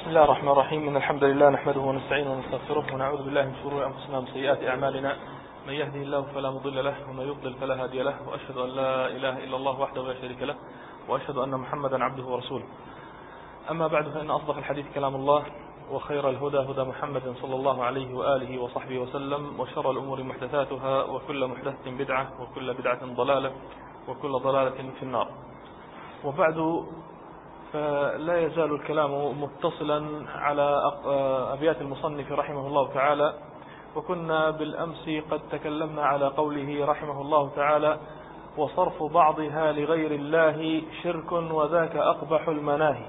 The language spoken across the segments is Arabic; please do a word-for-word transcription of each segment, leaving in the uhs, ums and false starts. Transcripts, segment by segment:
بسم الله الرحمن الرحيم. إن الحمد لله نحمده ونستعينه ونستغفره ونعوذ بالله من شرور أنفسنا ومن سيئات أعمالنا. من يهده الله فلا مضل له ومن يضلل فلا هادي له، وأشهد أن لا إله إلا الله وحده لا شريك له، وأشهد أن محمدا عبده ورسوله. أما بعد، فإن أصدق الحديث كلام الله، وخير الهدى هدى محمد صلى الله عليه وآله وصحبه وسلم، وشر الأمور محدثاتها، وكل محدثة بدعة، وكل بدعة ضلالة، وكل ضلالة في النار. وبعد، فلا يزال الكلام متصلا على أبيات المصنف رحمه الله تعالى. وكنا بالأمس قد تكلمنا على قوله رحمه الله تعالى: وصرف بعضها لغير الله شرك وذاك أقبح المناهي.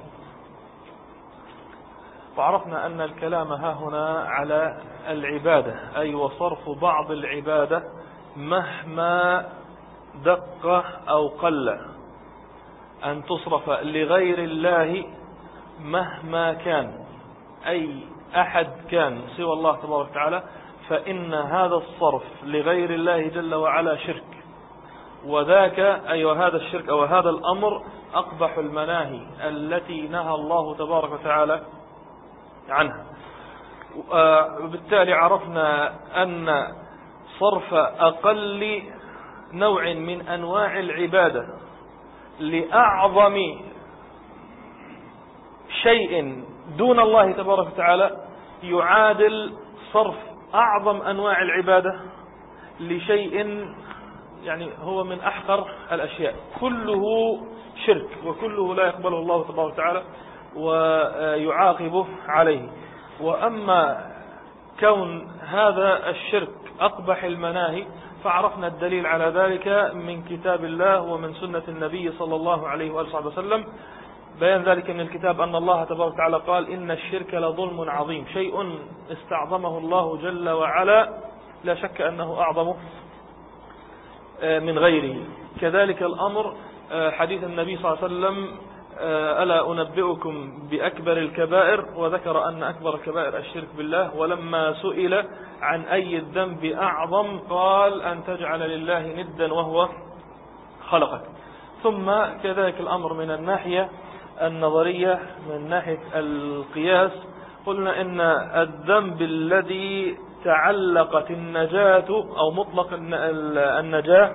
وعرفنا أن الكلام ها هنا على العبادة، أي وصرف بعض العبادة مهما دق أو قل، أن تصرف لغير الله مهما كان، أي أحد كان سوى الله تبارك وتعالى، فإن هذا الصرف لغير الله جل وعلا شرك. وذاك أي وهذا الشرك أو هذا الأمر أقبح المناهي التي نهى الله تبارك وتعالى عنها. وبالتالي عرفنا أن صرف أقل نوع من أنواع العبادة لأعظم شيء دون الله تبارك وتعالى يعادل صرف أعظم أنواع العبادة لشيء يعني هو من أحقر الأشياء. كله شرك وكله لا يقبله الله تبارك وتعالى ويعاقبه عليه. وأما كون هذا الشرك أقبح المناهي، فعرفنا الدليل على ذلك من كتاب الله ومن سنة النبي صلى الله عليه وآله وسلم. بيان ذلك من الكتاب أن الله تبارك وتعالى قال: إن الشرك لظلم عظيم، شيء استعظمه الله جل وعلا، لا شك أنه أعظم من غيره. كذلك الأمر حديث النبي صلى الله عليه وسلم: ألا أنبئكم بأكبر الكبائر، وذكر أن أكبر الكبائر الشرك بالله. ولما سئل عن أي الذنب أعظم قال: أن تجعل لله ندا وهو خلقك. ثم كذلك الأمر من الناحية النظرية، من ناحية القياس، قلنا إن الذنب الذي تعلقت النجاة أو مطلق النجاة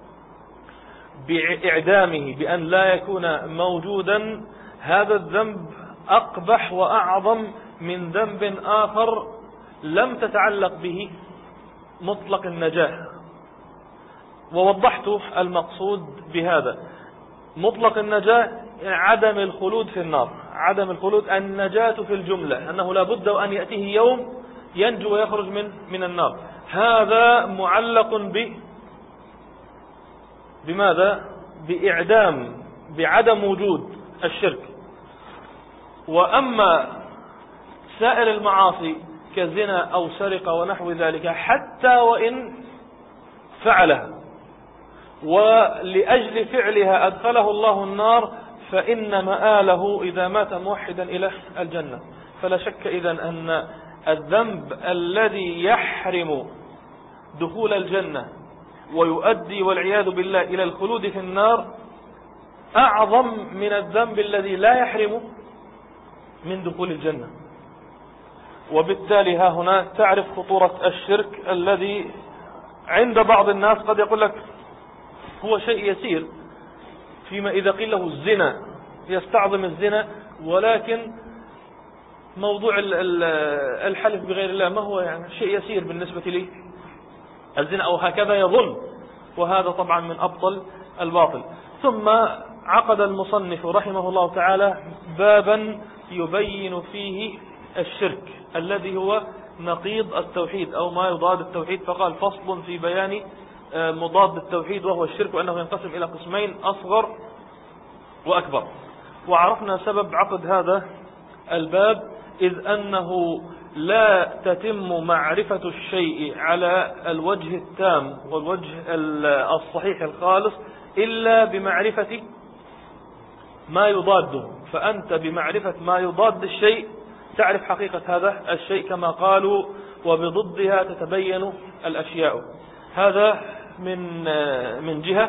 بإعدامه، بأن لا يكون موجودا، هذا الذنب أقبح وأعظم من ذنب آخر لم تتعلق به مطلق النجاة. ووضحت المقصود بهذا: مطلق النجاة عدم الخلود في النار، عدم الخلود، النجاة في الجملة، أنه لا بد أن يأتيه يوم ينجو ويخرج من من النار. هذا معلق ب بماذا؟ بإعدام، بعدم وجود الشرك. وأما سائر المعاصي كزنا أو سرقة ونحو ذلك، حتى وإن فعلها ولأجل فعلها أدخله الله النار، فإن مآله إذا مات موحدا إلى الجنة. فلا شك إذن أن الذنب الذي يحرم دخول الجنة ويؤدي والعياذ بالله إلى الخلود في النار أعظم من الذنب الذي لا يحرم من دخول الجنة. وبالتالي ها هنا تعرف خطورة الشرك الذي عند بعض الناس قد يقول لك هو شيء يسير، فيما إذا قيل له الزنا يستعظم الزنا، ولكن موضوع الحلف بغير الله ما هو يعني شيء يسير بالنسبة لي الزنا، أو هكذا يظن. وهذا طبعا من أبطل الباطل. ثم عقد المصنف رحمه الله تعالى بابا يبين فيه الشرك الذي هو نقيض التوحيد أو ما يضاد التوحيد، فقال: فصل في بيان مضاد التوحيد وهو الشرك، وأنه ينقسم إلى قسمين: أصغر وأكبر. وعرفنا سبب عقد هذا الباب، إذ أنه لا تتم معرفة الشيء على الوجه التام والوجه الصحيح الخالص إلا بمعرفة ما يضاده. فأنت بمعرفة ما يضاد الشيء تعرف حقيقة هذا الشيء، كما قالوا: وبضدها تتبين الأشياء. هذا من من جهة.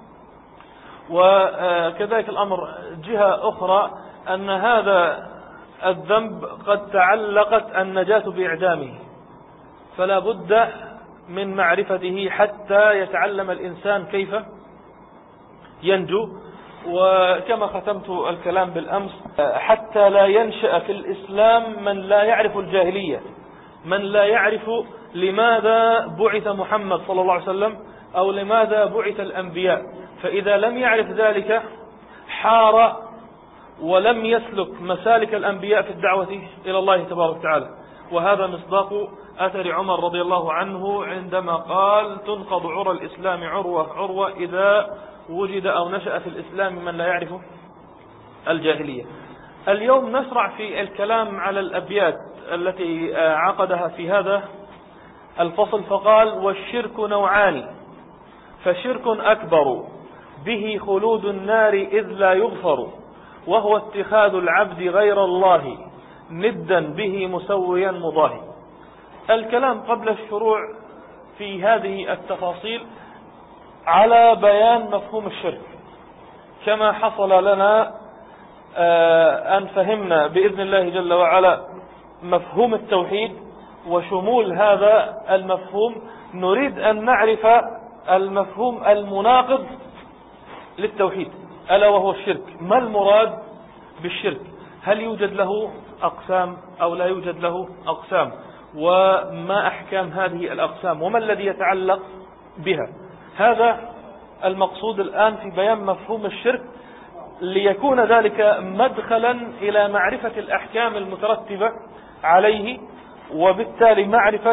وكذلك الأمر جهة أخرى، أن هذا الذنب قد تعلقت النجاة بإعدامه، فلا بد من معرفته حتى يتعلم الإنسان كيف ينجو. وكما ختمت الكلام بالأمس، حتى لا ينشأ في الإسلام من لا يعرف الجاهلية، من لا يعرف لماذا بعث محمد صلى الله عليه وسلم أو لماذا بعث الأنبياء، فإذا لم يعرف ذلك حار ولم يسلك مسالك الأنبياء في الدعوة إلى الله تبارك وتعالى. وهذا مصداق أثر عمر رضي الله عنه عندما قال: تنقض عرى الإسلام عروة عروة إذا وجد أو نشأ في الإسلام من لا يعرف الجاهلية. اليوم نشرع في الكلام على الأبيات التي عقدها في هذا الفصل، فقال: والشرك نوعان، فشرك أكبر به خلود النار إذ لا يغفر، وهو اتخاذ العبد غير الله ندا به مسويا مضاهي. الكلام قبل الشروع في هذه التفاصيل على بيان مفهوم الشرك، كما حصل لنا أن فهمنا بإذن الله جل وعلا مفهوم التوحيد وشمول هذا المفهوم، نريد أن نعرف المفهوم المناقض للتوحيد ألا وهو الشرك. ما المراد بالشرك؟ هل يوجد له أقسام أو لا يوجد له أقسام؟ وما أحكام هذه الأقسام؟ وما الذي يتعلق بها؟ هذا المقصود الآن في بيان مفهوم الشرك، ليكون ذلك مدخلا إلى معرفة الأحكام المترتبة عليه، وبالتالي معرفة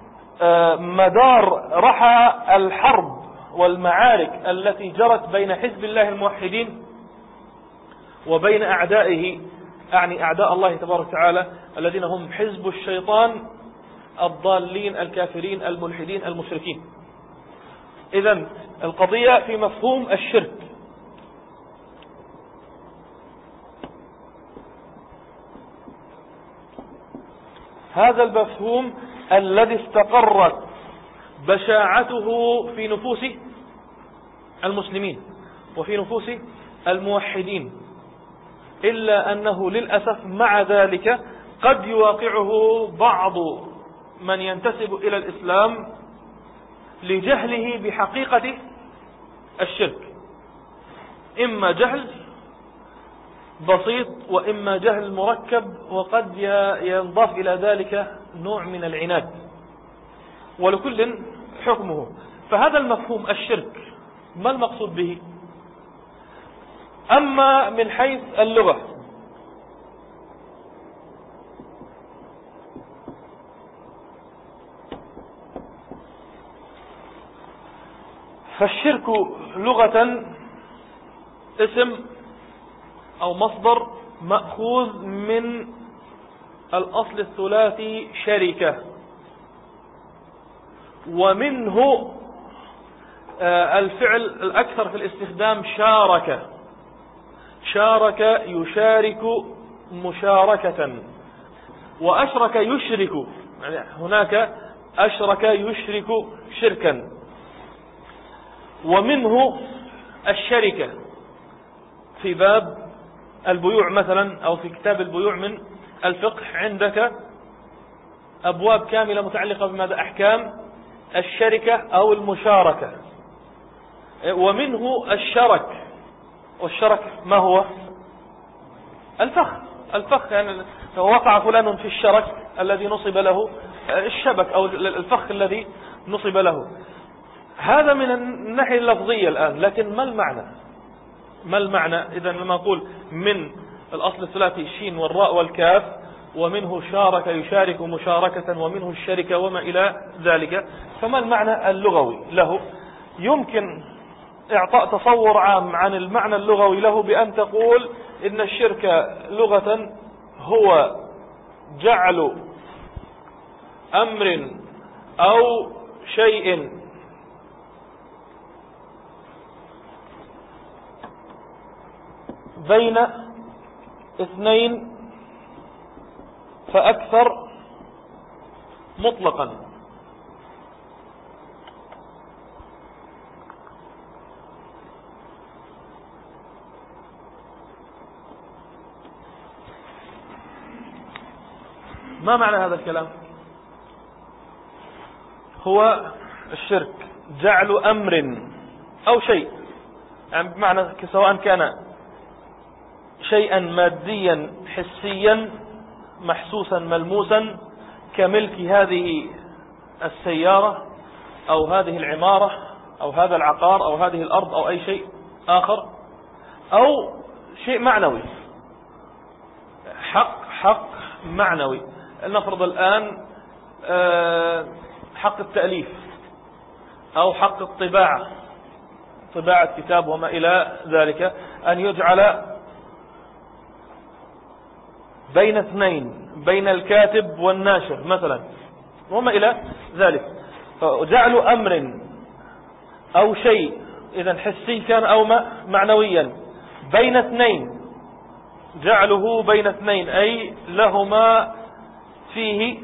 مدار رحى الحرب والمعارك التي جرت بين حزب الله الموحدين وبين أعدائه، أعني أعداء الله تبارك وتعالى الذين هم حزب الشيطان الضالين الكافرين الملحدين المشركين. إذن القضية في مفهوم الشرك. هذا المفهوم الذي استقرت بشاعته في نفوس المسلمين وفي نفوس الموحدين، إلا أنه للأسف مع ذلك قد يواقعه بعض من ينتسب إلى الإسلام لجهله بحقيقة الشرك، إما جهل بسيط وإما جهل مركب، وقد ينضاف إلى ذلك نوع من العناد، ولكل حكمه. فهذا المفهوم الشرك ما المقصود به؟ أما من حيث اللغة، فالشرك لغة اسم أو مصدر مأخوذ من الأصل الثلاثي شركة، ومنه الفعل الأكثر في الاستخدام شارك، شارك يشارك مشاركة، وأشرك يشرك، يعني هناك أشرك يشرك شركا. ومنه الشركة في باب البيوع مثلا، أو في كتاب البيوع من الفقه عندك أبواب كاملة متعلقة بماذا؟ أحكام الشركة أو المشاركة. ومنه الشرك، والشرك ما هو؟ الفخ، الفخ يعني وقع فلان في الشرك الذي نصب له الشبك أو الفخ الذي نصب له. هذا من الناحية اللفظية الآن، لكن ما المعنى؟ ما المعنى إذا لما أقول من الأصل الثلاثي الشين والراء والكاف، ومنه شارك يشارك مشاركة، ومنه الشركة وما إلى ذلك، فما المعنى اللغوي له؟ يمكن إعطاء تصور عام عن المعنى اللغوي له بأن تقول إن الشرك لغة هو جعل أمر أو شيء بين اثنين فأكثر مطلقا. ما معنى هذا الكلام؟ هو الشرك جعل أمر أو شيء، يعني بمعنى سواء كان شيئا ماديا حسيا محسوسا ملموسا كملك هذه السيارة أو هذه العمارة أو هذا العقار أو هذه الأرض أو أي شيء آخر، أو شيء معنوي، حق حق معنوي. لنفرض الآن حق التأليف أو حق الطباعة، طباعة كتاب وما إلى ذلك، أن يجعل بين اثنين، بين الكاتب والناشر مثلا وما إلى ذلك. فجعل أمر أو شيء إذا حسي كان أو معنويا بين اثنين، جعله بين اثنين أي لهما فيه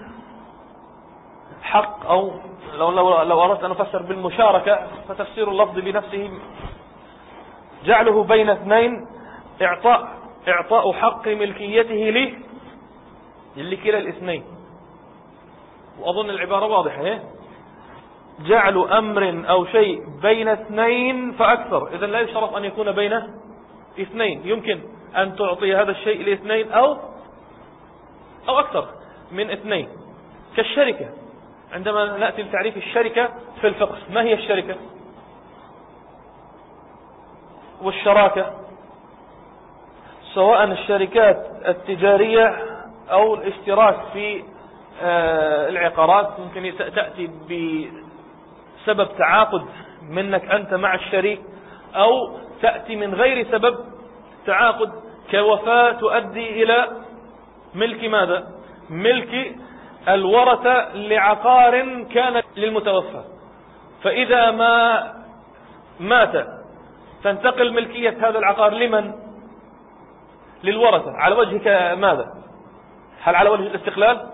حق، أو لو, لو, لو أردت أن أفسر بالمشاركة فتفسير اللفظ بنفسه جعله بين اثنين، إعطاء, إعطاء حق ملكيته له لكلا الاثنين. وأظن العبارة واضحة. إيه؟ جعل أمر أو شيء بين اثنين فأكثر، إذن لا يشترط أن يكون بين اثنين، يمكن أن تعطي هذا الشيء لاثنين أو أو أكثر من اثنين. كالشركة، عندما نأتي لتعريف الشركة في الفقه، ما هي الشركة والشراكة؟ سواء الشركات التجارية أو الاشتراك في العقارات، ممكن تأتي بسبب تعاقد منك أنت مع الشريك، أو تأتي من غير سبب تعاقد كوفاة تؤدي إلى ملك ماذا؟ ملك الورثة لعقار كان للمتوفى، فإذا ما مات تنتقل ملكية هذا العقار لمن؟ للورثة. على وجه ماذا؟ هل على وجه الاستقلال؟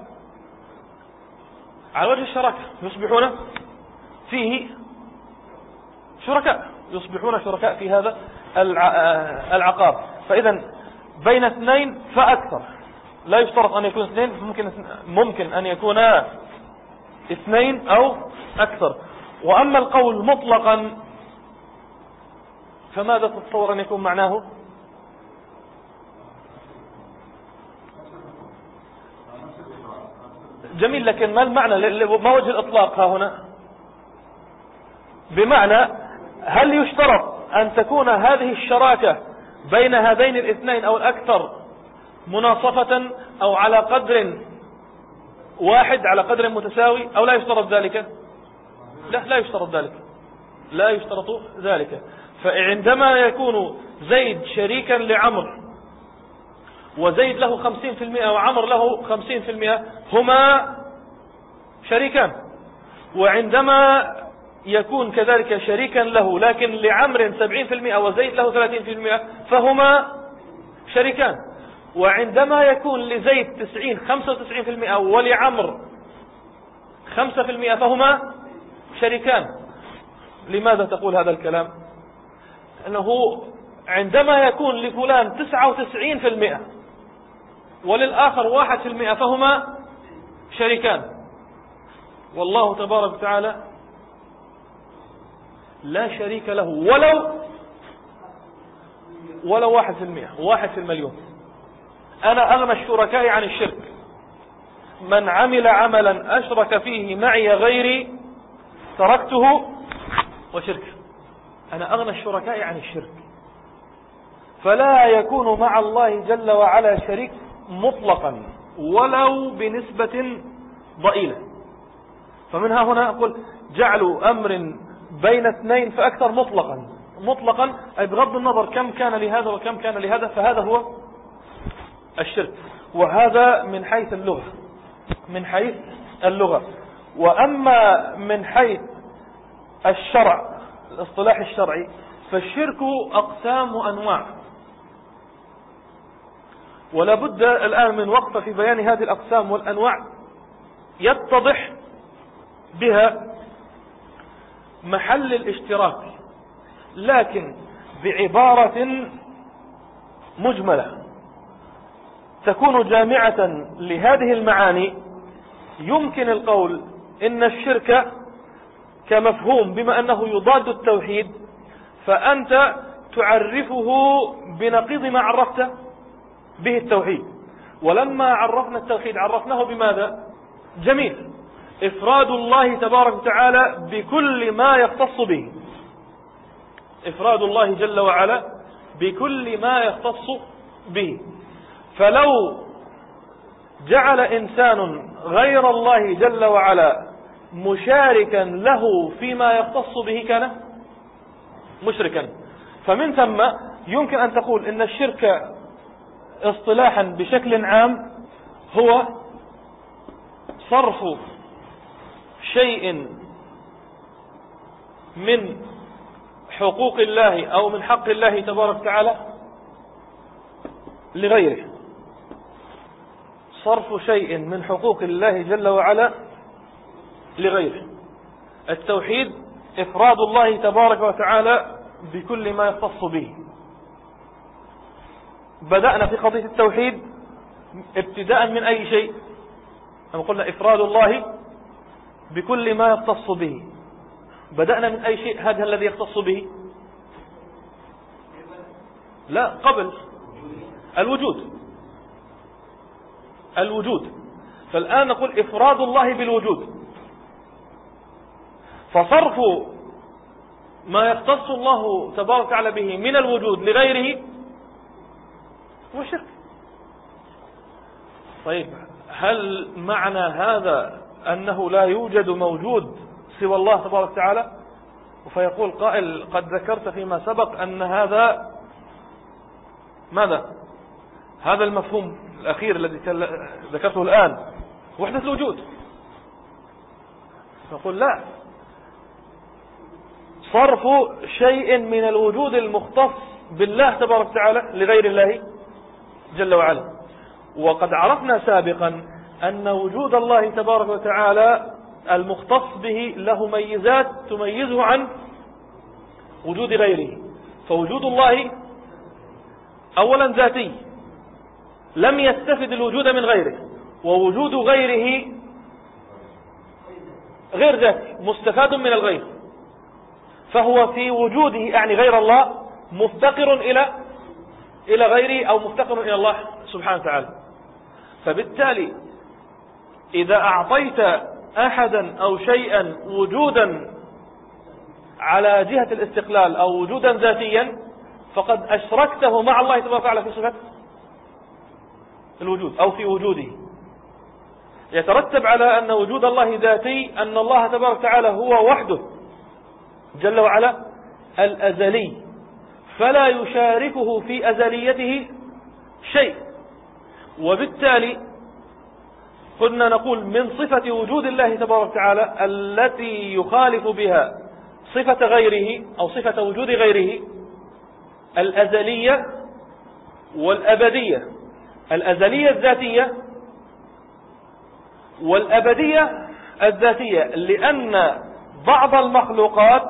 على وجه الشراكة، يصبحون فيه شركاء، يصبحون شركاء في هذا العقار. فإذا بين اثنين فأكثر، لا يشترط أن يكون اثنين، ممكن ممكن أن يكون اثنين أو أكثر. وأما القول مطلقا فماذا تتصور أن يكون معناه؟ جميل، لكن ما المعنى؟ ما وجه الإطلاق ها هنا؟ بمعنى هل يشترط أن تكون هذه الشراكة بين هذين الاثنين أو الأكثر مناصفة أو على قدر واحد، على قدر متساوي، أو لا يشترط ذلك؟ لا لا يشترط ذلك، لا يشترط ذلك. فعندما يكون زيد شريكا لعمر وزيد له خمسين في المئة وعمر له خمسين في المئة، هما شريكان. وعندما يكون كذلك شريكا له لكن لعمر سبعين في المئة وزيد له ثلاثين في المئة فهما شريكان. وعندما يكون لزيد تسعين خمسة وتسعين في المئة ولعمر خمسة في المئة فهما شريكان. لماذا تقول هذا الكلام؟ أنه عندما يكون لفلان تسعة وتسعين في المئة وللآخر واحد في المئة فهما شريكان. والله تبارك وتعالى لا شريك له ولو ولو واحد في المئة، واحد في المليون. أنا أغنى الشركاء عن الشرك، من عمل عملا أشرك فيه معي غيري تركته وشركه. أنا أغنى الشركاء عن الشرك، فلا يكون مع الله جل وعلا شريك مطلقا ولو بنسبة ضئيلة. فمنها هنا أقول جعل أمر بين اثنين فأكثر مطلقا، مطلقا أي بغض النظر كم كان لهذا وكم كان لهذا، فهذا هو الشرك. وهذا من حيث اللغة، من حيث اللغة. وأما من حيث الشرع، الاصطلاح الشرعي، فالشرك أقسام وأنواع، ولا بد الآن من وقفة في بيان هذه الأقسام والأنواع يتضح بها محل الاشتراك، لكن بعبارة مجملة تكون جامعة لهذه المعاني يمكن القول إن الشرك كمفهوم بما أنه يضاد التوحيد فأنت تعرفه بنقيض ما عرفت به التوحيد. ولما عرفنا التوحيد عرفناه بماذا؟ جميل، إفراد الله تبارك وتعالى بكل ما يختص به، إفراد الله جل وعلا بكل ما يختص به. فلو جعل إنسان غير الله جل وعلا مشاركا له فيما يختص به كان مشركا. فمن ثم يمكن أن تقول إن الشرك اصطلاحا بشكل عام هو صرف شيء من حقوق الله أو من حق الله تبارك وتعالى لغيره، صرف شيء من حقوق الله جل وعلا لغيره. التوحيد إفراد الله تبارك وتعالى بكل ما يختص به. بدأنا في قضية التوحيد ابتداء من أي شيء؟ كما قلنا إفراد الله بكل ما يختص به. بدأنا من أي شيء هذا الذي يختص به؟ لا، قبل الوجود، الوجود. فالآن نقول إفراد الله بالوجود، فصرف ما يختص الله تبارك وتعالى به من الوجود لغيره هو شرك. طيب، هل معنى هذا أنه لا يوجد موجود سوى الله تبارك وتعالى؟ فيقول قائل قد ذكرت فيما سبق أن هذا ماذا؟ هذا المفهوم الأخير الذي ذكرته الآن وحدة الوجود. نقول لا، صرف شيء من الوجود المختص بالله تبارك وتعالى لغير الله جل وعلا. وقد عرفنا سابقا أن وجود الله تبارك وتعالى المختص به له ميزات تميزه عن وجود غيره. فوجود الله أولا ذاتي لم يستفد الوجود من غيره، ووجود غيره غير ذاتي مستفاد من الغير، فهو في وجوده يعني غير الله مفتقر إلى إلى غيره أو مفتقر إلى الله سبحانه وتعالى. فبالتالي إذا أعطيت أحدا أو شيئا وجودا على جهة الاستقلال أو وجودا ذاتيا فقد أشركته مع الله تبارك وتعالى في صفة الوجود أو في وجوده. يترتب على أن وجود الله ذاتي أن الله تبارك وتعالى هو وحده جل وعلا الأزلي، فلا يشاركه في أزليته شيء. وبالتالي كنا نقول من صفة وجود الله تبارك وتعالى التي يخالف بها صفة غيره أو صفة وجود غيره الأزلية والأبدية. الأزلية الذاتية والأبدية الذاتية، لأن بعض المخلوقات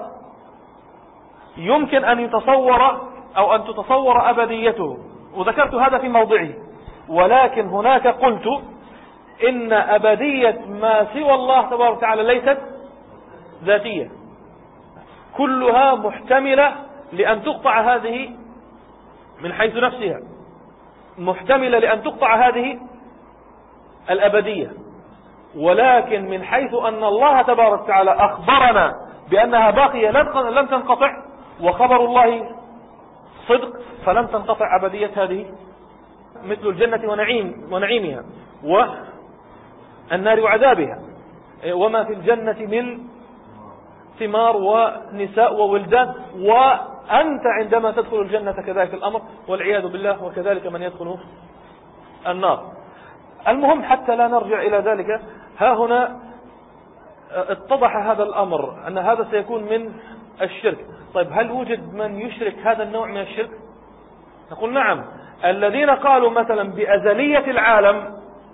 يمكن أن يتصور أو أن تتصور أبديته، وذكرت هذا في موضعه. ولكن هناك قلت إن أبدية ما سوى الله تبارك وتعالى ليست ذاتية، كلها محتملة لأن تقطع هذه من حيث نفسها، محتملة لأن تقطع هذه الأبدية. ولكن من حيث أن الله تبارك وتعالى أخبرنا بأنها باقية لم تنقطع، وخبر الله صدق، فلم تنقطع أبدية هذه، مثل الجنة ونعيم ونعيمها والنار وعذابها، وما في الجنة من ثمار ونساء وولدان، وأنت عندما تدخل الجنة كذلك الأمر والعياذ بالله، وكذلك من يدخل النار. المهم حتى لا نرجع إلى ذلك، ها هنا اتضح هذا الأمر أن هذا سيكون من الشرك. طيب، هل وجد من يشرك هذا النوع من الشرك؟ نقول نعم. الذين قالوا مثلا بأزلية العالم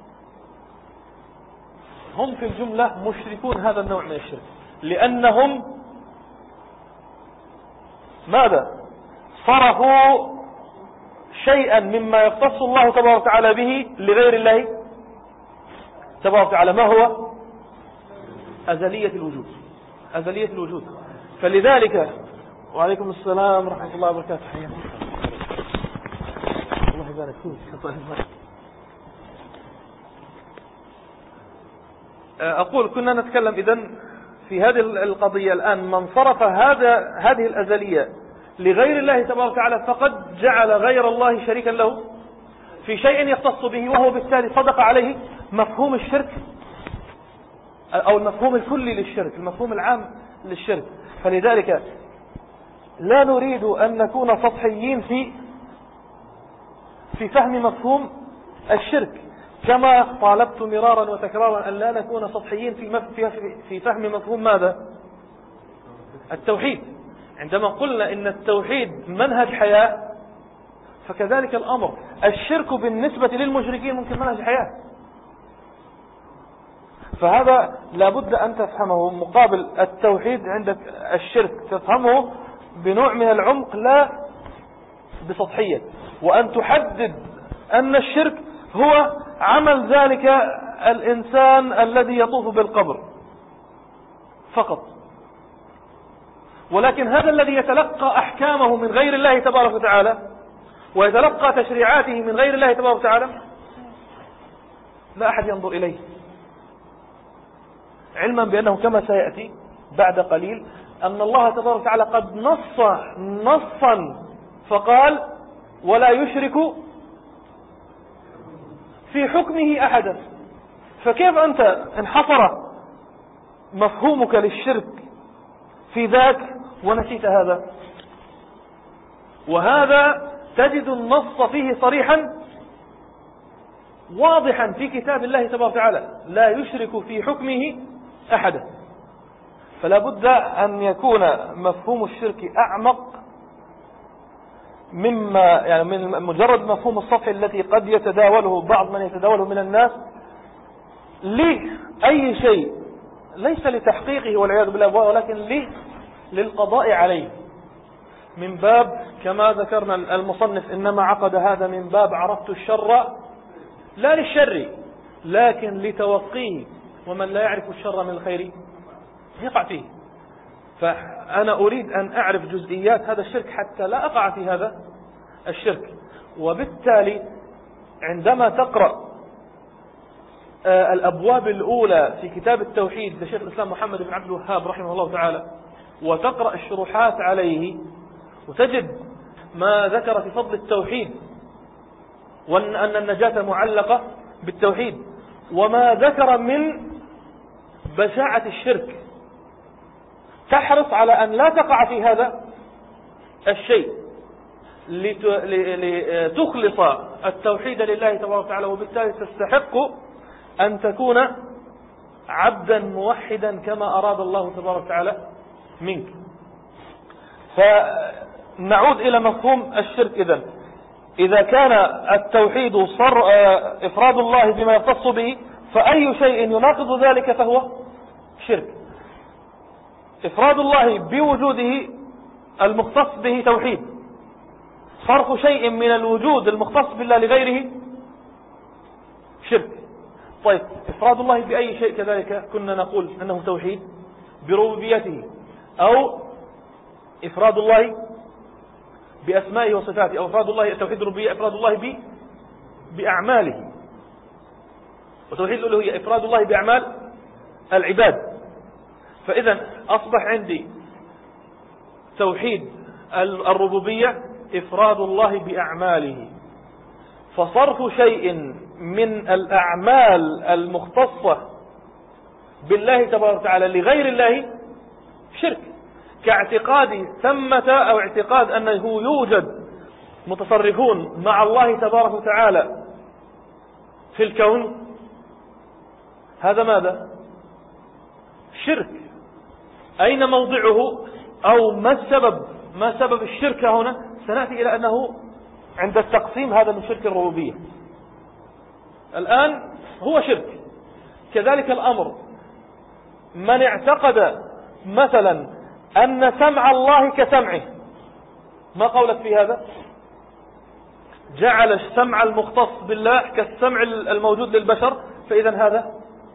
هم في الجملة مشركون هذا النوع من الشرك، لأنهم ماذا؟ صرفوا شيئا مما يختص الله تبارك وتعالى به لغير الله تبارك وتعالى. ما هو؟ أزلية الوجود، أزلية الوجود. فلذلك وعليكم السلام ورحمة الله وبركاته. حياك الله يبارك فيك. أقول كنا نتكلم إذن في هذه القضية الآن، من صرف هذا هذه الأزلية لغير الله تبارك وتعالى فقد جعل غير الله شريكا له في شيء يختص به، وهو بالتالي صدق عليه مفهوم الشرك أو المفهوم الكلي للشرك، المفهوم العام للشرك. فلذلك لا نريد أن نكون سطحيين في في فهم مفهوم الشرك، كما طالبت مرارا وتكرارا أن لا نكون سطحيين في في فهم مفهوم ماذا؟ التوحيد. عندما قلنا إن التوحيد منهج حياة، فكذلك الأمر الشرك بالنسبة للمشركين ممكن منهج حياة. فهذا لابد أن تفهمه مقابل التوحيد. عندك الشرك تفهمه بنوع من العمق لا بسطحية، وأن تحدد أن الشرك هو عمل ذلك الإنسان الذي يطوف بالقبر فقط، ولكن هذا الذي يتلقى أحكامه من غير الله تبارك وتعالى ويتلقى تشريعاته من غير الله تبارك وتعالى لا أحد ينظر إليه، علما بأنه كما سيأتي بعد قليل أن الله تبارك وتعالى قد نص نصا فقال ولا يشرك في حكمه أحدا. فكيف أنت انحصر مفهومك للشرك في ذاك ونسيت هذا؟ وهذا تجد النص فيه صريحا واضحا في كتاب الله تبارك وتعالى لا يشرك في حكمه أحدا. فلا بد أن يكون مفهوم الشرك أعمق مما يعني من مجرد مفهوم السطحي التي قد يتداوله بعض من يتداوله من الناس لأي شيء ليس لتحقيقه والعياذ بالله، ولكن لي للقضاء عليه، من باب كما ذكرنا المصنف إنما عقد هذا من باب عرفت الشر لا للشر لكن لتوقيه، ومن لا يعرف الشر من الخير يقع فيه. فأنا أريد أن أعرف جزئيات هذا الشرك حتى لا أقع في هذا الشرك. وبالتالي عندما تقرأ الأبواب الأولى في كتاب التوحيد لشيخ الإسلام محمد بن عبد الوهاب رحمه الله تعالى وتقرأ الشروحات عليه وتجد ما ذكر في فضل التوحيد وأن النجاة معلقة بالتوحيد، وما ذكر من بشاعة الشرك، تحرص على أن لا تقع في هذا الشيء لتخلص التوحيد لله تبارك وتعالى، وبالتالي تستحق أن تكون عبدا موحدا كما أراد الله تبارك وتعالى منك. فنعود إلى مفهوم الشرك. إذن إذا كان التوحيد صر إفراد الله بما يختص به، فأي شيء يناقض ذلك فهو شرك. إفراد الله بوجوده المختص به توحيد، صرف شيء من الوجود المختص بالله لغيره شرك. طيب إفراد الله بأي شيء كذلك كنا نقول أنه توحيد بربوبيته، أو إفراد الله بأسمائه وصفاته، أو إفراد الله توحيد الربوبية إفراد الله بأعماله، وتوحيد الألوهية إفراد الله بأعمال العباد. فإذا أصبح عندي توحيد الربوبية إفراد الله بأعماله، فصرف شيء من الأعمال المختصة بالله تبارك وتعالى لغير الله شرك، كاعتقاد ثمة أو اعتقاد أنه يوجد متصرفون مع الله تبارك وتعالى في الكون. هذا ماذا؟ شرك. أين موضعه أو ما السبب ما سبب الشرك هنا؟ سنأتي إلى أنه عند التقسيم هذا من شرك الربوبية الآن هو شرك. كذلك الأمر من اعتقد مثلا أن سمع الله كسمعه، ما قولك في هذا؟ جعل السمع المختص بالله كالسمع الموجود للبشر، فإذا هذا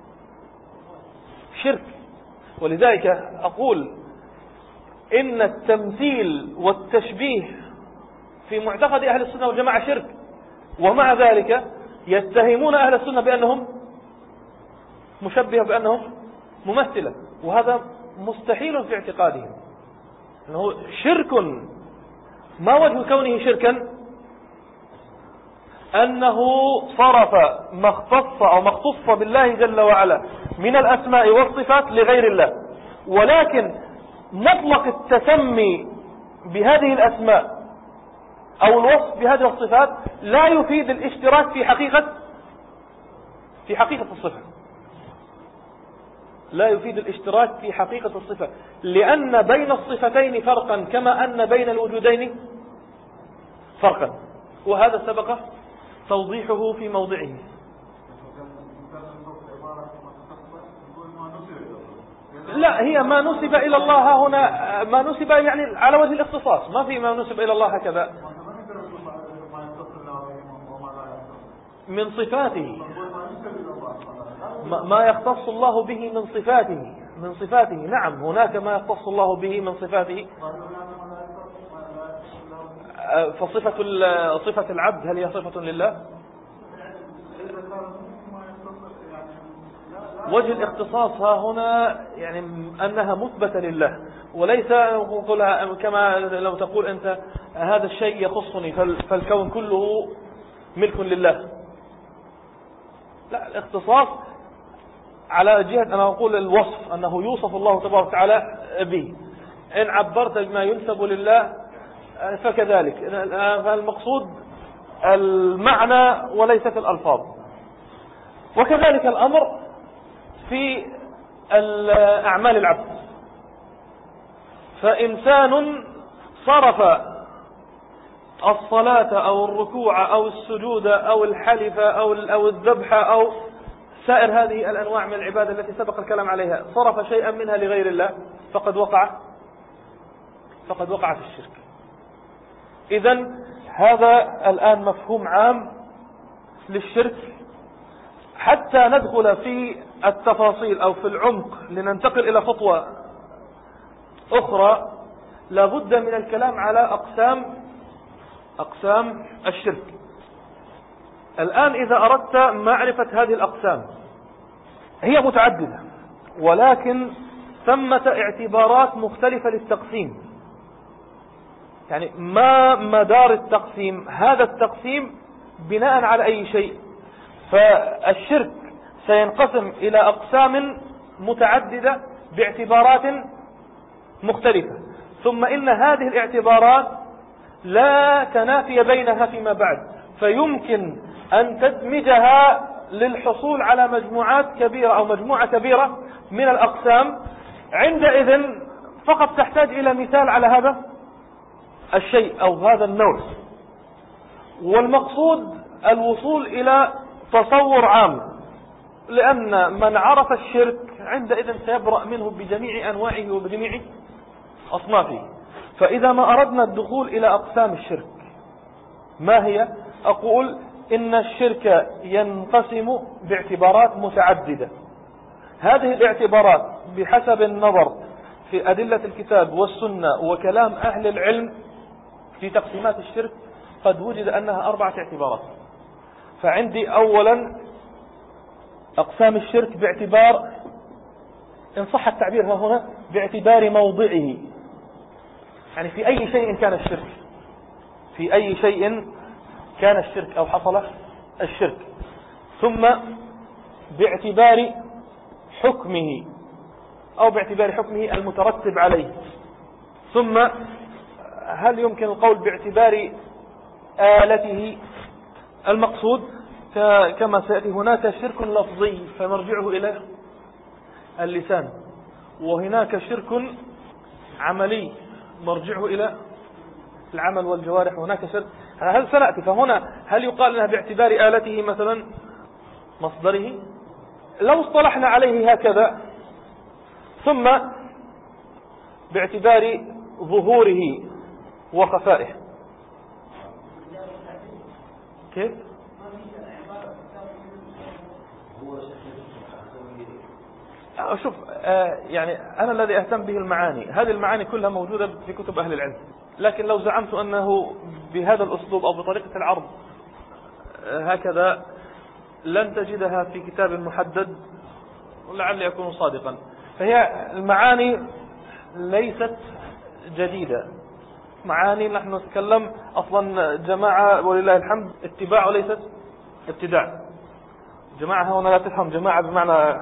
شرك. ولذلك أقول إن التمثيل والتشبيه في معتقد أهل السنة والجماعة شرك، ومع ذلك يتهمون أهل السنة بأنهم مشبهة، بأنهم ممثلة، وهذا مستحيل في اعتقادهم. أنه شرك. ما وجه كونه شركا؟ أنه صرف ما اختص أو ما اختص بالله جل وعلا من الأسماء والصفات لغير الله، ولكن مطلق التسمي بهذه الأسماء أو الوصف بهذه الصفات لا يفيد الاشتراك في حقيقة في حقيقة الصفة، لا يفيد الاشتراك في حقيقة الصفة، لأن بين الصفتين فرقا كما أن بين الوجودين فرقا، وهذا سبق توضيحه في موضعه. لا، هي ما نسب إلى الله هنا ما نسب يعني على وجه الاختصاص، ما في ما نسب إلى الله هكذا من صفاته، ما يختص الله به من صفاته من صفاته نعم، هناك ما يختص الله به من صفاته. فصفة صفة العبد هل هي صفة لله؟ وجه الاختصاص ها هنا يعني أنها مثبتة لله، وليس كما لو تقول أنت هذا الشيء يخصني فالكون كله ملك لله. لا، الاختصاص على جهة أنا أقول الوصف، أنه يوصف الله تبارك وتعالى به. إن عبرت بما ينسب لله فكذلك، فالمقصود المعنى وليست الألفاظ. وكذلك الأمر في أعمال العبد، فإنسان صرف الصلاة أو الركوع أو السجود أو الحلف أو أو الذبح أو سائر هذه الأنواع من العبادة التي سبق الكلام عليها، صرف شيئا منها لغير الله فقد وقع فقد وقع في الشرك. إذن هذا الآن مفهوم عام للشرك. حتى ندخل في التفاصيل أو في العمق لننتقل إلى خطوة أخرى، لابد من الكلام على أقسام أقسام الشرك. الآن إذا أردت معرفة هذه الأقسام، هي متعددة ولكن ثمة اعتبارات مختلفة للتقسيم. يعني ما مدار التقسيم؟ هذا التقسيم بناء على أي شيء؟ فالشرك سينقسم إلى أقسام متعددة باعتبارات مختلفة، ثم إن هذه الاعتبارات لا تنافي بينها فيما بعد، فيمكن أن تدمجها للحصول على مجموعات كبيرة أو مجموعة كبيرة من الأقسام. عندئذ فقط تحتاج إلى مثال على هذا الشيء أو هذا النوع، والمقصود الوصول إلى تصور عام، لأن من عرف الشرك عندئذ سيبرأ منه بجميع أنواعه وبجميع أصنافه. فإذا ما أردنا الدخول إلى أقسام الشرك ما هي؟ أقول إن الشرك ينقسم باعتبارات متعددة. هذه الاعتبارات بحسب النظر في أدلة الكتاب والسنة وكلام أهل العلم في تقسيمات الشرك قد وجد أنها أربعة اعتبارات. فعندي أولا أقسام الشرك باعتبار، إن صح التعبير ها هنا، باعتبار موضعه، يعني في أي شيء كان الشرك، في أي شيء كان الشرك أو حصل الشرك. ثم باعتبار حكمه أو باعتبار حكمه المترتب عليه. ثم هل يمكن القول باعتبار آلته؟ المقصود كما سيأتي هناك شرك لفظي فمرجعه إلى اللسان، وهناك شرك عملي مرجعه إلى العمل والجوارح، وهناك شرك هل سنأتي. فهنا هل يقال لها باعتبار آلته مثلا مصدره؟ لو اصطلحنا عليه هكذا. ثم باعتبار ظهوره وخفائه. كيف؟ شوف آه يعني أنا الذي أهتم به المعاني، هذه المعاني كلها موجودة في كتب أهل العلم، لكن لو زعمت أنه بهذا الأسلوب أو بطريقة العرض آه هكذا لن تجدها في كتاب محدد، ولعلي أكون صادقا. فهي المعاني ليست جديدة، معاني نحن نتكلم أصلا جماعة ولله الحمد اتباع وليست ابتداع. جماعة هنا لا تفهم جماعة بمعنى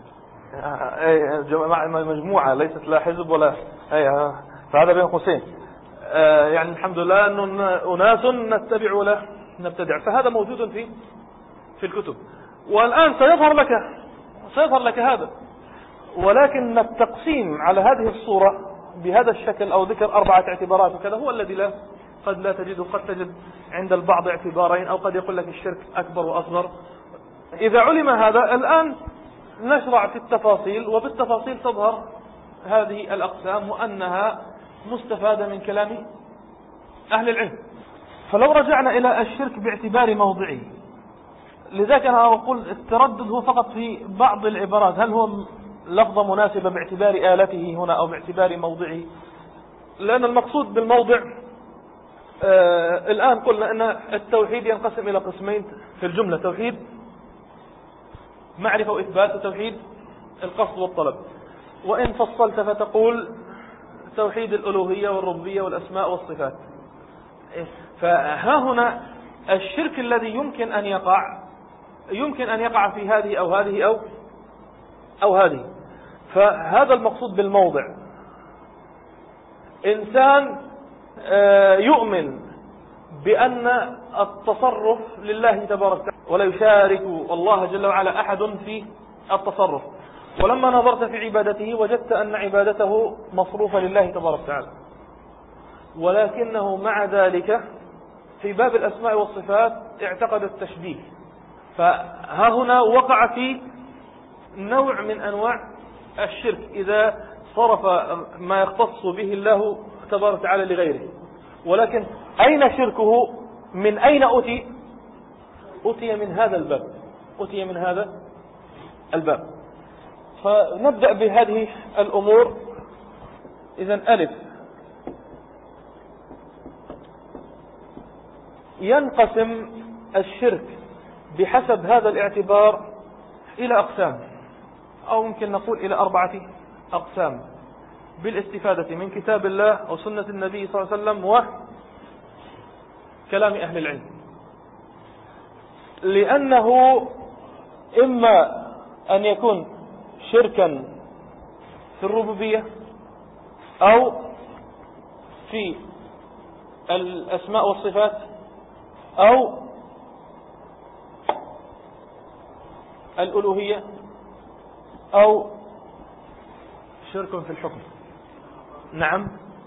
مجموعة، ليست لا حزب ولا أي، فهذا بين قوسين. يعني الحمد لله أن أناس نتبع ولا نبتدع، فهذا موجود في في الكتب، والآن سيظهر لك سيظهر لك هذا. ولكن التقسيم على هذه الصورة بهذا الشكل أو ذكر أربعة اعتبارات وكذا هو الذي لا قد لا تجد، قد تجد عند البعض اعتبارين، أو قد يقول لك الشرك أكبر وأصغر. إذا علم هذا الآن نشرع في التفاصيل، وبالتفاصيل تظهر هذه الأقسام وأنها مستفادة من كلام أهل العلم. فلو رجعنا إلى الشرك باعتبار موضعه، لذلك أنا أقول التردد هو فقط في بعض العبارات، هل هو لفظة مناسبة باعتبار آلته هنا أو باعتبار موضعه، لأن المقصود بالموضع آه الآن قلنا أن التوحيد ينقسم إلى قسمين في الجملة: توحيد معرفة وإثبات، وتوحيد القصد والطلب. وإن فصلت فتقول توحيد الألوهية والربوبية والأسماء والصفات. فها هنا الشرك الذي يمكن أن يقع يمكن أن يقع في هذه أو هذه أو أو هذه. فهذا المقصود بالموضع. إنسان يؤمن بأن التصرف لله تبارك وتعالى ولا يشارك الله جل وعلا أحد في التصرف، ولما نظرت في عبادته وجدت أن عبادته مصروفة لله تبارك وتعالى، ولكنه مع ذلك في باب الأسماء والصفات اعتقد التشبيه. فها هنا وقع في نوع من أنواع الشرك إذا صرف ما يختص به الله تبارك وتعالى لغيره. ولكن أين شركه؟ من أين أتي؟ أتي من هذا الباب أتي من هذا الباب. فنبدأ بهذه الأمور. إذن ألف، ينقسم الشرك بحسب هذا الاعتبار إلى أقسام، أو ممكن نقول إلى أربعة أقسام بالاستفادة من كتاب الله أو سنة النبي صلى الله عليه وسلم وكلام أهل العلم. لأنه إما أن يكون شركا في الربوبية أو في الأسماء والصفات أو الألوهية أو شرك في الحكم. نعم،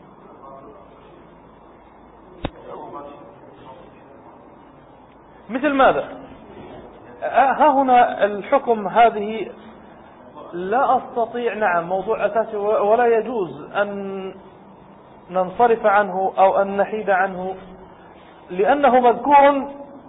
مثل ماذا؟ ها هنا الحكم هذه لا أستطيع، نعم موضوع أساسي ولا يجوز أن ننصرف عنه أو أن نحيد عنه، لأنه مذكور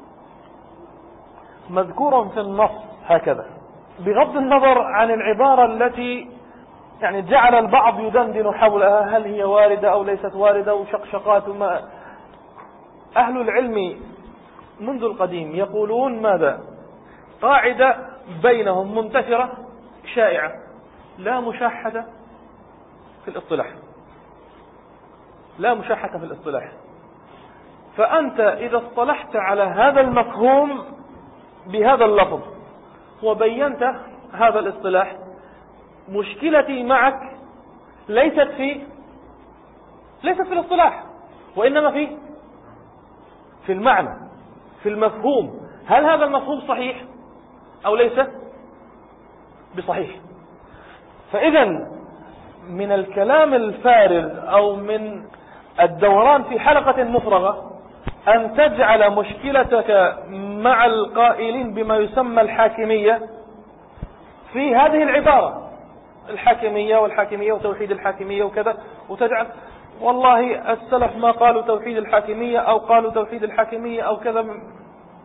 مذكور في النص هكذا، بغض النظر عن العبارة التي يعني جعل البعض يدندن حولها، هل هي واردة أو ليست واردة وشقشقات. ما أهل العلم منذ القديم يقولون ماذا؟ قاعدة بينهم منتشرة شائعة: لا مشاحة في الاصطلاح، لا مشاحة في الاصطلاح. فأنت إذا اصطلحت على هذا المفهوم بهذا اللفظ وبينت هذا الاصطلاح، مشكلتي معك ليست في ليست في الاصطلاح، وإنما في في المعنى، في المفهوم. هل هذا المفهوم صحيح أو ليس بصحيح؟ فإذا من الكلام الفارغ أو من الدوران في حلقة مفرغة أن تجعل مشكلتك مع القائلين بما يسمى الحاكمية في هذه العبارة: الحاكمية والحاكمية وتوحيد الحاكمية وكذا، وتجعل والله السلف ما قالوا توحيد الحاكمية أو قالوا توحيد الحاكمية أو كذا.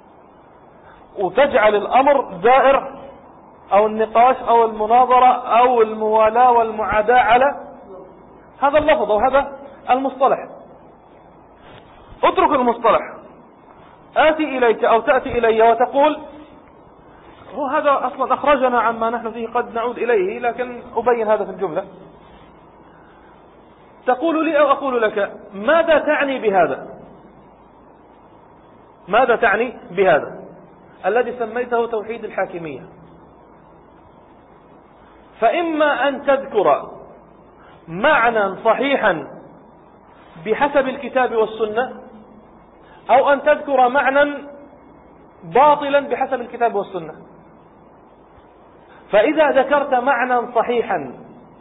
وتجعل الأمر دائر أو النقاش أو المناظرة أو الموالاة والمعاداة على هذا اللفظ أو هذا المصطلح. اترك المصطلح، آتي إليك أو تأتي إلي وتقول هو هذا أصلا أخرجنا عما نحن فيه، قد نعود إليه لكن أبين هذا في الجملة. تقول لي أو أقول لك ماذا تعني بهذا؟ ماذا تعني بهذا الذي سميته توحيد الحاكمية؟ فإما أن تذكر معنى صحيحا بحسب الكتاب والسنة، أو أن تذكر معنى باطلا بحسب الكتاب والسنة. فإذا ذكرت معنى صحيحا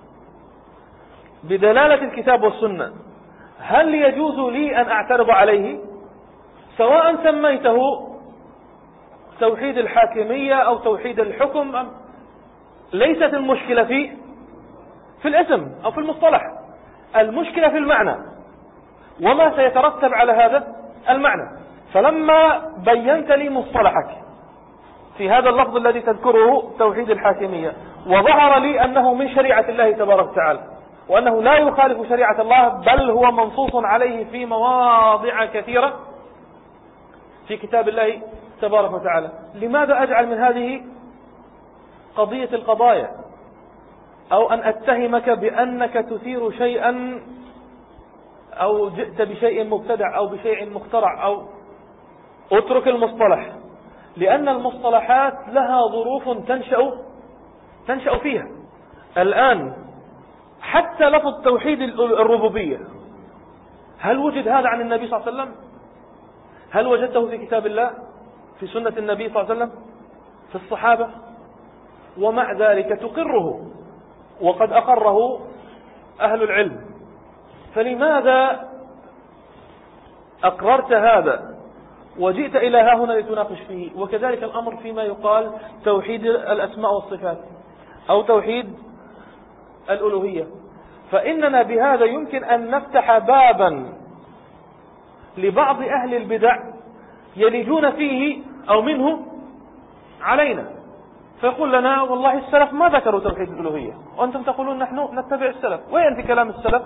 بدلالة الكتاب والسنة، هل يجوز لي أن أعترض عليه؟ سواء سميته توحيد الحاكمية أو توحيد الحكم، أم ليست المشكلة فيه في الاسم أو في المصطلح، المشكلة في المعنى وما سيترتب على هذا المعنى. فلما بينت لي مصطلحك في هذا اللفظ الذي تذكره توحيد الحاكمية، وظهر لي أنه من شريعة الله تبارك وتعالى، وأنه لا يخالف شريعة الله بل هو منصوص عليه في مواضع كثيرة في كتاب الله تبارك وتعالى، لماذا أجعل من هذه قضية القضايا، أو أن أتهمك بأنك تثير شيئا أو جئت بشيء مبتدع أو بشيء مخترع؟ أو اترك المصطلح، لأن المصطلحات لها ظروف تنشأ تنشأ فيها. الآن حتى لفظ توحيد الربوبية، هل وجد هذا عن النبي صلى الله عليه وسلم؟ هل وجدته في كتاب الله، في سنة النبي صلى الله عليه وسلم، في الصحابة؟ ومع ذلك تقره، وقد أقره أهل العلم. فلماذا أقررت هذا وجئت إلى ها هنا لتناقش فيه؟ وكذلك الأمر فيما يقال توحيد الأسماء والصفات أو توحيد الألوهية. فإننا بهذا يمكن أن نفتح بابا لبعض أهل البدع يلجون فيه أو منه علينا، فيقول لنا والله السلف ما ذكروا توحيد الألوهية، وأنتم تقولون نحن نتبع السلف. وين في كلام السلف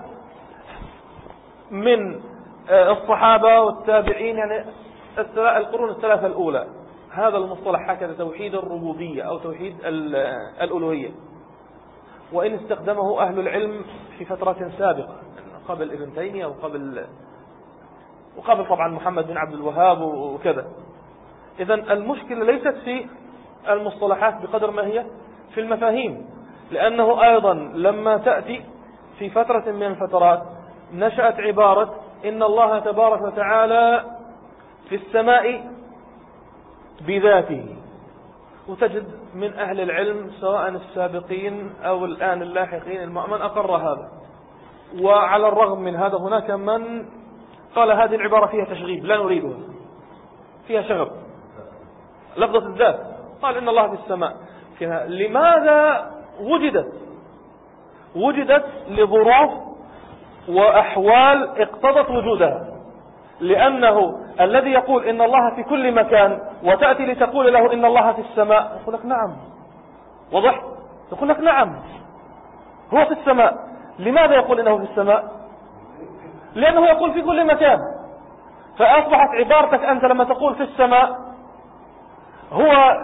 من الصحابة والتابعين، يعني القرون الثلاثة الأولى، هذا المصطلح هكذا توحيد الربوبية أو توحيد الألوهية، وإن استخدمه أهل العلم في فترة سابقة قبل ابن تيمية وقبل وقبل طبعا محمد بن عبد الوهاب وكذا. إذن المشكلة ليست في المصطلحات بقدر ما هي في المفاهيم، لأنه أيضا لما تأتي في فترة من الفترات نشأت عبارة إن الله تبارك وتعالى في السماء بذاته، وتجد من أهل العلم سواء السابقين أو الآن اللاحقين من أقر هذا. وعلى الرغم من هذا هناك من قال هذه العبارة فيها تشغيب لا نريدها، فيها شغب، لفظة الذات، قال إن الله في السماء فيها. لماذا وجدت؟ وجدت لظروف وأحوال اقتضت وجودها، لأنه الذي يقول إن الله في كل مكان وتأتي لتقول له إن الله في السماء يقول لك نعم، وضح، يقول لك نعم هو في السماء. لماذا يقول إنه في السماء؟ لأنه يقول في كل مكان. فأصبحت عبارتك أنت لما تقول في السماء هو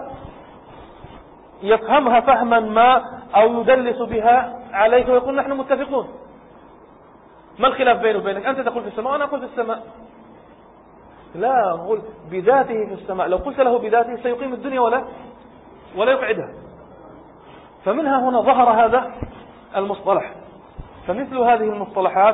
يفهمها فهما ما أو يدلس بها عليك ويقول نحن متفقون. ما الخلاف بينه وبينك؟ أنت تقول في السماء وأنا أقول في السماء. لا، أقول بذاته في السماء. لو قلت له بذاته سيقيم الدنيا ولا ولا يقعدها. فمنها هنا ظهر هذا المصطلح. فمثل هذه المصطلحات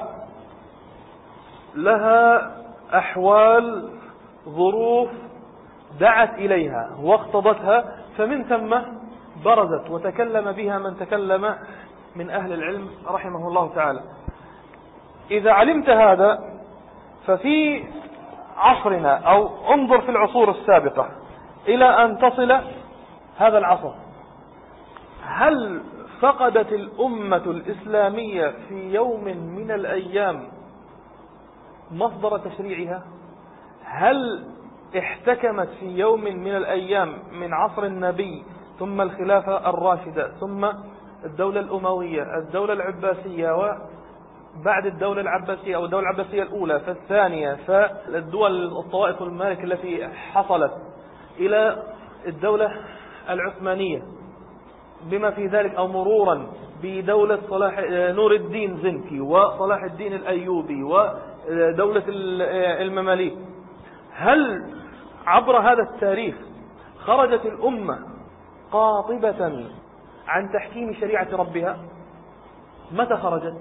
لها أحوال ظروف دعت إليها واقتضتها، فمن ثم برزت وتكلم بها من تكلم من أهل العلم رحمه الله تعالى. إذا علمت هذا ففي عصرنا أو انظر في العصور السابقة إلى أن تصل هذا العصر، هل فقدت الأمة الإسلامية في يوم من الأيام مصدر تشريعها؟ هل احتكمت في يوم من الأيام من عصر النبي ثم الخلافة الراشدة ثم الدولة الأموية الدولة العباسية وبعد الدولة العباسية أو الدولة العباسية الأولى فالثانية فالدول الطوائف المالك التي حصلت إلى الدولة العثمانية بما في ذلك أو مرورا بدولة صلاح نور الدين زنكي وصلاح الدين الأيوبي ودولة المماليك. هل عبر هذا التاريخ خرجت الأمة قاطبة عن تحكيم شريعة ربها؟ متى خرجت؟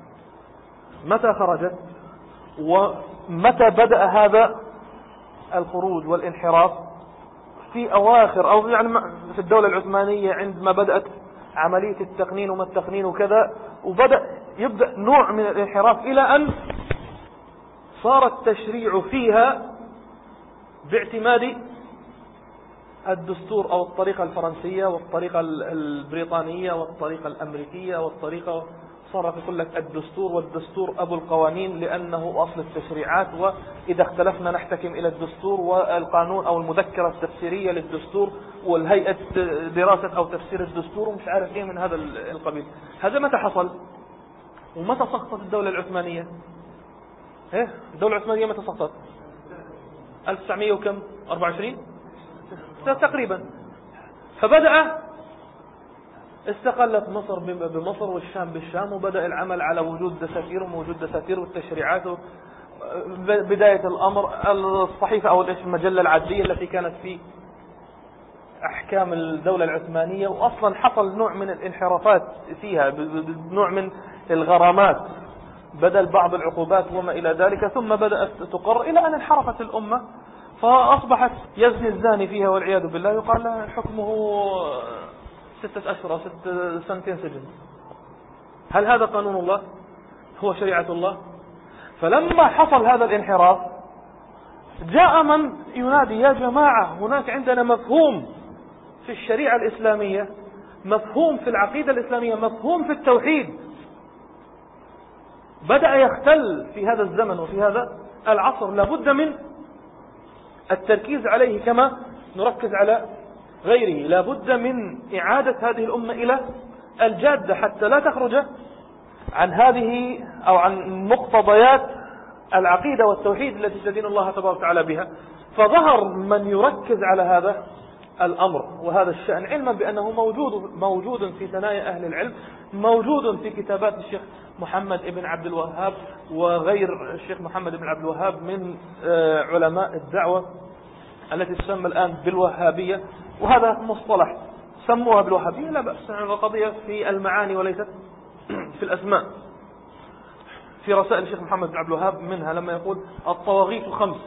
متى خرجت؟ ومتى بدأ هذا الخروج والانحراف؟ في أواخر أو يعني في الدولة العثمانية عندما بدأت عملية التقنين وما التقنين وكذا، وبدأ يبدأ نوع من الانحراف إلى أن صار التشريع فيها باعتماد الدستور أو الطريقة الفرنسية والطريقة البريطانية والطريقة الأمريكية والطريقة صار يقول لك الدستور والدستور أبو القوانين لأنه أصل التشريعات، وإذا اختلفنا نحتكم إلى الدستور والقانون أو المذكرة التفسيرية للدستور والهيئة دراسة أو تفسير الدستور ومش عارف إيه من هذا القبيل. هذا متى حصل؟ ومتى سقطت الدولة العثمانية؟ إيه الدولة العثمانية متى سقطت؟ ألف وتسعمئة وكم؟ أربعة وعشرين تقريبا. فبدأ استقلت مصر بمصر والشام بالشام، وبدأ العمل على وجود دساتير ووجود دساتير والتشريعات. بداية الأمر الصحيفة أو المجلة العادية التي كانت في أحكام الدولة العثمانية، وأصلا حصل نوع من الانحرافات فيها نوع من الغرامات بدل بعض العقوبات وما إلى ذلك، ثم بدأت تقر إلى أن انحرفت الأمة فأصبحت يزني الزاني فيها والعياذ بالله يقال له حكمه ستة أشهر أو ست سنتين سجن. هل هذا قانون الله؟ هو شريعة الله؟ فلما حصل هذا الانحراف جاء من ينادي يا جماعة هناك عندنا مفهوم في الشريعة الإسلامية، مفهوم في العقيدة الإسلامية، مفهوم في التوحيد بدأ يختل في هذا الزمن وفي هذا العصر، لابد من التركيز عليه كما نركز على غيره. لابد من إعادة هذه الأمة إلى الجادة حتى لا تخرج عن هذه أو عن مقتضيات العقيدة والتوحيد التي تدين الله تبارك وتعالى بها. فظهر من يركز على هذا الأمر وهذا الشأن، علما بأنه موجود موجود في ثنايا أهل العلم، موجود في كتابات الشيخ محمد بن عبد الوهاب وغير الشيخ محمد بن عبد الوهاب من علماء الدعوة التي تسمى الآن بالوهابية. وهذا مصطلح سموها بالوهابية لا بأس، القضية في المعاني وليست في الأسماء. في رسائل الشيخ محمد بن عبد الوهاب منها لما يقول الطواغيت خمس،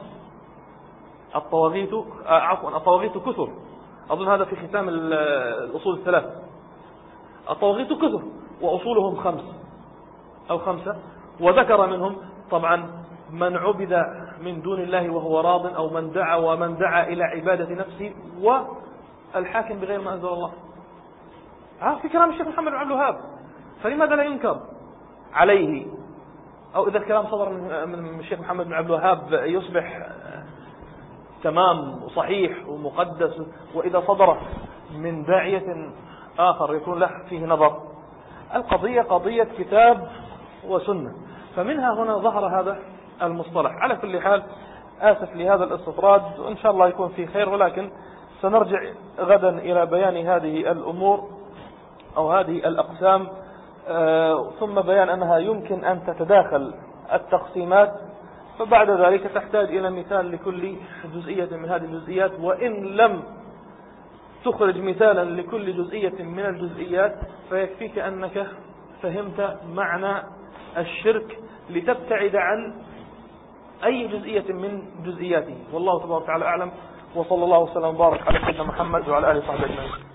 الطواغيت عفوا الطواغيت كثر، أظن هذا في ختام الأصول الثلاث. الطواغيت كثر وأصولهم خمس أو خمسة، وذكر منهم طبعا من عبد من دون الله وهو راض، أو من دعا ومن دعا إلى عبادة نفسه، والحاكم بغير ما أنزل الله. ها في كلام الشيخ محمد بن عبد الوهاب، فلماذا لا ينكر عليه؟ أو إذا الكلام صدر من الشيخ محمد بن عبد الوهاب يصبح تمام وصحيح ومقدس، وإذا صدر من داعية آخر يكون له فيه نظر. القضية قضية كتاب وسنة، فمنها هنا ظهر هذا المصطلح. على كل حال آسف لهذا الاستطراد، وإن شاء الله يكون في خير، ولكن سنرجع غدا إلى بيان هذه الأمور أو هذه الأقسام، آه ثم بيان أنها يمكن أن تتداخل التقسيمات، فبعد ذلك تحتاج إلى مثال لكل جزئية من هذه الجزئيات، وإن لم تخرج مثالا لكل جزئية من الجزئيات فيكفيك أنك فهمت معنى الشرك لتبتعد عن أي جزئية من جزئياته. والله تبارك وتعالى أعلم، وصلى الله وسلم وبارك على سيدنا محمد وعلى آله وصحبه أجمعين.